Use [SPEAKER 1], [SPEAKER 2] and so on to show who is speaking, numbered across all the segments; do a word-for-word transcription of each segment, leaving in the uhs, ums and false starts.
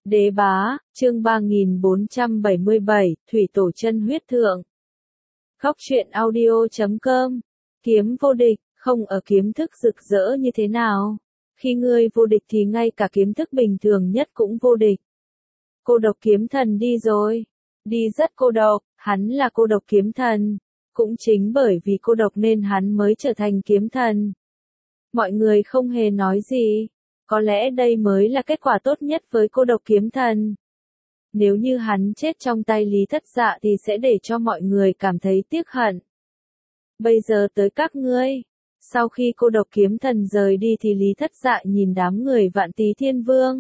[SPEAKER 1] Đế bá, chương ba nghìn bốn trăm bảy mươi bảy, Thủy Tổ Chân Huyết Thượng. Góc truyện audio chấm com. Kiếm vô địch, không ở kiếm thức rực rỡ như thế nào. Khi ngươi vô địch thì ngay cả kiếm thức bình thường nhất cũng vô địch. Cô độc kiếm thần đi rồi. Đi rất cô độc, hắn là cô độc kiếm thần. Cũng chính bởi vì cô độc nên hắn mới trở thành kiếm thần. Mọi người không hề nói gì. Có lẽ đây mới là kết quả tốt nhất với cô độc kiếm thần. Nếu như hắn chết trong tay Lý Thất Dạ thì sẽ để cho mọi người cảm thấy tiếc hận. Bây giờ tới các ngươi. Sau khi cô độc kiếm thần rời đi thì Lý Thất Dạ nhìn đám người Vạn Tý Thiên Vương.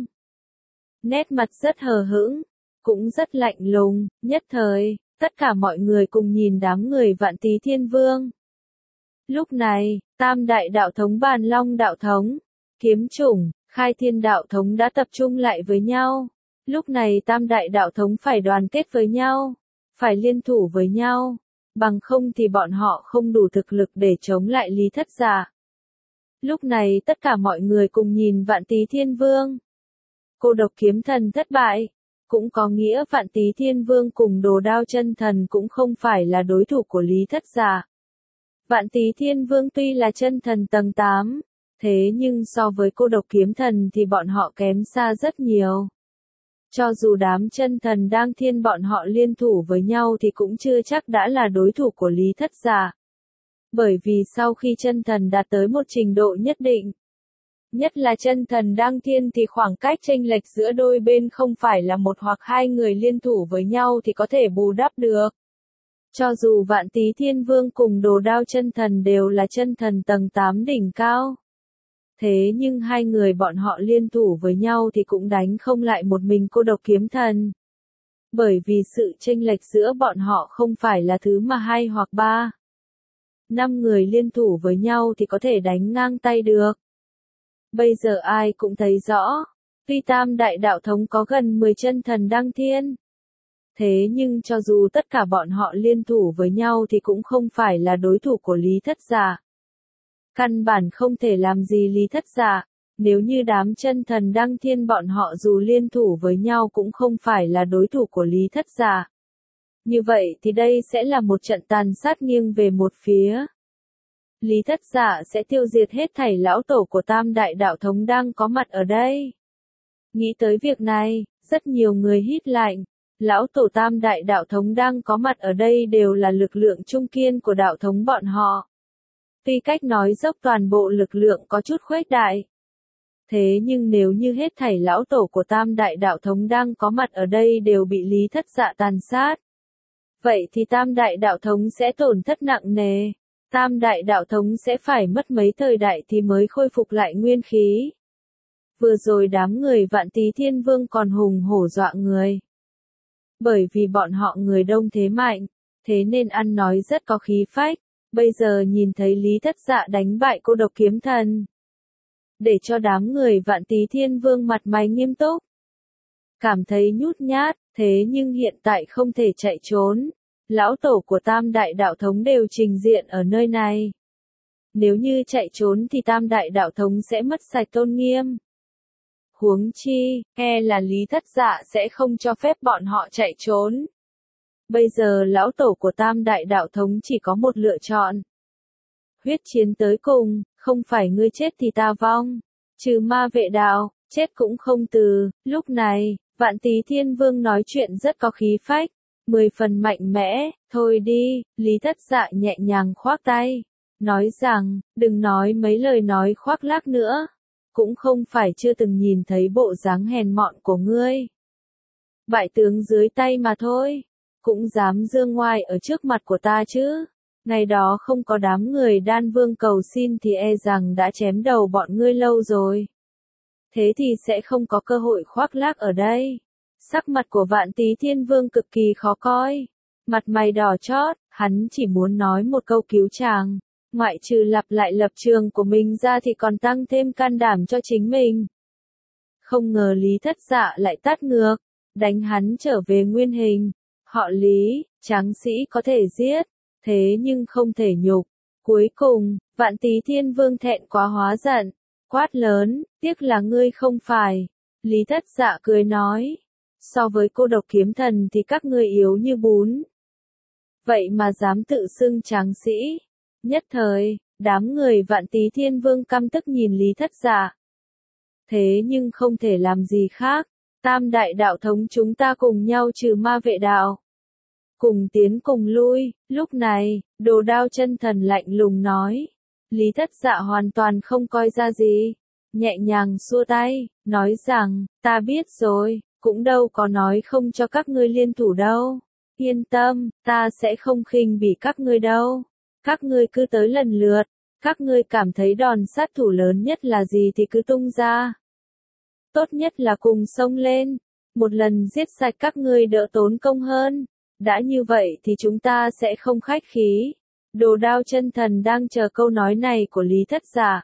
[SPEAKER 1] Nét mặt rất hờ hững, cũng rất lạnh lùng, nhất thời, tất cả mọi người cùng nhìn đám người Vạn Tý Thiên Vương. Lúc này, Tam Đại Đạo Thống Bàn Long Đạo Thống, Kiếm Chủng, Khai Thiên Đạo Thống đã tập trung lại với nhau. Lúc này Tam Đại Đạo Thống phải đoàn kết với nhau, phải liên thủ với nhau, bằng không thì bọn họ không đủ thực lực để chống lại Lý Thất Dạ. Lúc này tất cả mọi người cùng nhìn Vạn Tý Thiên Vương. Cô độc kiếm thần thất bại, cũng có nghĩa Vạn Tý Thiên Vương cùng Đồ Đao Chân Thần cũng không phải là đối thủ của Lý Thất Dạ. Vạn Tý Thiên Vương tuy là chân thần tầng tám, thế nhưng so với cô độc kiếm thần thì bọn họ kém xa rất nhiều. Cho dù đám chân thần đang thiên bọn họ liên thủ với nhau thì cũng chưa chắc đã là đối thủ của Lý Thất Dạ. Bởi vì sau khi chân thần đạt tới một trình độ nhất định, nhất là chân thần đang thiên thì khoảng cách chênh lệch giữa đôi bên không phải là một hoặc hai người liên thủ với nhau thì có thể bù đắp được. Cho dù Vạn Tý Thiên Vương cùng Đồ Đao Chân Thần đều là chân thần tầng tám đỉnh cao. Thế nhưng hai người bọn họ liên thủ với nhau thì cũng đánh không lại một mình cô độc kiếm thần. Bởi vì sự chênh lệch giữa bọn họ không phải là thứ mà hai hoặc ba. Năm người liên thủ với nhau thì có thể đánh ngang tay được. Bây giờ ai cũng thấy rõ, tuy Tam Đại Đạo Thống có gần mười chân thần đăng thiên. Thế nhưng cho dù tất cả bọn họ liên thủ với nhau thì cũng không phải là đối thủ của Lý Thất Dạ. Căn bản không thể làm gì Lý Thất Dạ, nếu như đám chân thần đăng thiên bọn họ dù liên thủ với nhau cũng không phải là đối thủ của Lý Thất Dạ. Như vậy thì đây sẽ là một trận tàn sát nghiêng về một phía. Lý Thất Dạ sẽ tiêu diệt hết thảy lão tổ của Tam Đại Đạo Thống đang có mặt ở đây. Nghĩ tới việc này, rất nhiều người hít lạnh. Lão tổ Tam Đại Đạo Thống đang có mặt ở đây đều là lực lượng trung kiên của đạo thống bọn họ. Tuy cách nói dốc toàn bộ lực lượng có chút khuếch đại. Thế nhưng nếu như hết thảy lão tổ của Tam Đại Đạo Thống đang có mặt ở đây đều bị Lý Thất Dạ tàn sát. Vậy thì Tam Đại Đạo Thống sẽ tổn thất nặng nề. Tam Đại Đạo Thống sẽ phải mất mấy thời đại thì mới khôi phục lại nguyên khí. Vừa rồi đám người Vạn Tý Thiên Vương còn hùng hổ dọa người. Bởi vì bọn họ người đông thế mạnh, thế nên ăn nói rất có khí phách. Bây giờ nhìn thấy Lý Thất Dạ đánh bại cô độc kiếm thần. Để cho đám người Vạn Tý Thiên Vương mặt mày nghiêm túc. Cảm thấy nhút nhát, thế nhưng hiện tại không thể chạy trốn. Lão tổ của Tam Đại Đạo Thống đều trình diện ở nơi này. Nếu như chạy trốn thì Tam Đại Đạo Thống sẽ mất sạch tôn nghiêm. Huống chi, e là Lý Thất Dạ sẽ không cho phép bọn họ chạy trốn. Bây giờ lão tổ của Tam Đại Đạo Thống chỉ có một lựa chọn. Huyết chiến tới cùng, không phải ngươi chết thì ta vong. Trừ ma vệ đạo, chết cũng không từ. Lúc này, Vạn Tý Thiên Vương nói chuyện rất có khí phách, mười phần mạnh mẽ. Thôi đi, Lý Thất Dạ nhẹ nhàng khoác tay. Nói rằng, đừng nói mấy lời nói khoác lác nữa. Cũng không phải chưa từng nhìn thấy bộ dáng hèn mọn của ngươi. Bại tướng dưới tay mà thôi. Cũng dám dương ngoai ở trước mặt của ta chứ. Ngày đó không có đám người Đan Vương cầu xin thì e rằng đã chém đầu bọn ngươi lâu rồi. Thế thì sẽ không có cơ hội khoác lác ở đây. Sắc mặt của Vạn Tý Thiên Vương cực kỳ khó coi. Mặt mày đỏ chót, hắn chỉ muốn nói một câu cứu chàng. Ngoại trừ lặp lại lập trường của mình ra thì còn tăng thêm can đảm cho chính mình. Không ngờ Lý Thất Dạ lại tát ngược, đánh hắn trở về nguyên hình. Họ Lý, tráng sĩ có thể giết, thế nhưng không thể nhục. Cuối cùng, Vạn Tý Thiên Vương thẹn quá hóa giận, quát lớn, tiếc là ngươi không phải. Lý Thất Dạ cười nói. So với cô độc kiếm thần thì các ngươi yếu như bún. Vậy mà dám tự xưng tráng sĩ. Nhất thời, đám người Vạn Tý Thiên Vương căm tức nhìn Lý Thất Dạ. Thế nhưng không thể làm gì khác. Tam đại đạo thống chúng ta cùng nhau trừ ma vệ đạo. Cùng tiến cùng lui, lúc này, Đồ Đao Chân Thần lạnh lùng nói. Lý Thất Dạ hoàn toàn không coi ra gì. Nhẹ nhàng xua tay, nói rằng, ta biết rồi, cũng đâu có nói không cho các ngươi liên thủ đâu. Yên tâm, ta sẽ không khinh bỉ các ngươi đâu. Các ngươi cứ tới lần lượt, các ngươi cảm thấy đòn sát thủ lớn nhất là gì thì cứ tung ra. Tốt nhất là cùng xông lên, một lần giết sạch các ngươi đỡ tốn công hơn. Đã như vậy thì chúng ta sẽ không khách khí. Đồ Đao Chân Thần đang chờ câu nói này của Lý Thất Dạ.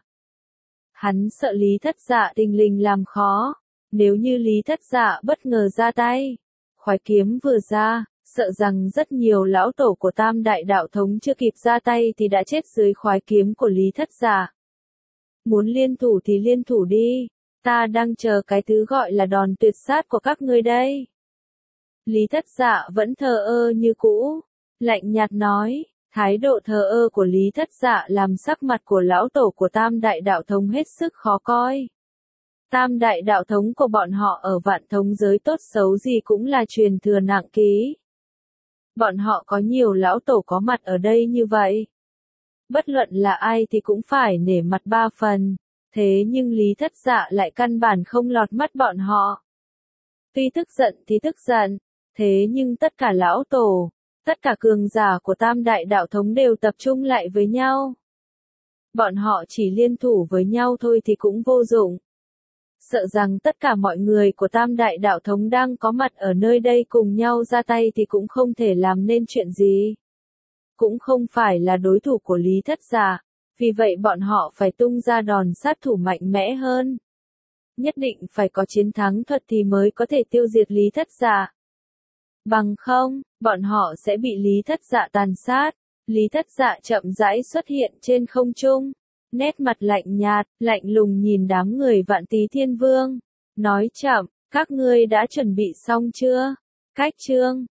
[SPEAKER 1] Hắn sợ Lý Thất Dạ tình lình làm khó. Nếu như Lý Thất Dạ bất ngờ ra tay, khoái kiếm vừa ra, sợ rằng rất nhiều lão tổ của Tam Đại Đạo Thống chưa kịp ra tay thì đã chết dưới khoái kiếm của Lý Thất Dạ. Muốn liên thủ thì liên thủ đi, ta đang chờ cái thứ gọi là đòn tuyệt sát của các ngươi đây. Lý Thất Dạ vẫn thờ ơ như cũ, lạnh nhạt nói. Thái độ thờ ơ của Lý Thất Dạ làm sắc mặt của lão tổ của Tam Đại Đạo Thống hết sức khó coi. Tam Đại Đạo Thống của bọn họ ở vạn thống giới tốt xấu gì cũng là truyền thừa nặng ký. Bọn họ có nhiều lão tổ có mặt ở đây như vậy. Bất luận là ai thì cũng phải nể mặt ba phần, thế nhưng Lý Thất Dạ lại căn bản không lọt mắt bọn họ. Tuy tức giận thì tức giận, thế nhưng tất cả lão tổ, tất cả cường giả của Tam Đại Đạo Thống đều tập trung lại với nhau. Bọn họ chỉ liên thủ với nhau thôi thì cũng vô dụng. Sợ rằng tất cả mọi người của Tam Đại Đạo Thống đang có mặt ở nơi đây cùng nhau ra tay thì cũng không thể làm nên chuyện gì. Cũng không phải là đối thủ của Lý Thất Dạ, vì vậy bọn họ phải tung ra đòn sát thủ mạnh mẽ hơn. Nhất định phải có chiến thắng thuật thì mới có thể tiêu diệt Lý Thất Dạ. Bằng không, bọn họ sẽ bị Lý Thất Dạ tàn sát. Lý Thất Dạ chậm rãi xuất hiện trên không trung. Nét mặt lạnh nhạt, lạnh lùng nhìn đám người Vạn Tý Thiên Vương. Nói chậm, các ngươi đã chuẩn bị xong chưa? Cách chương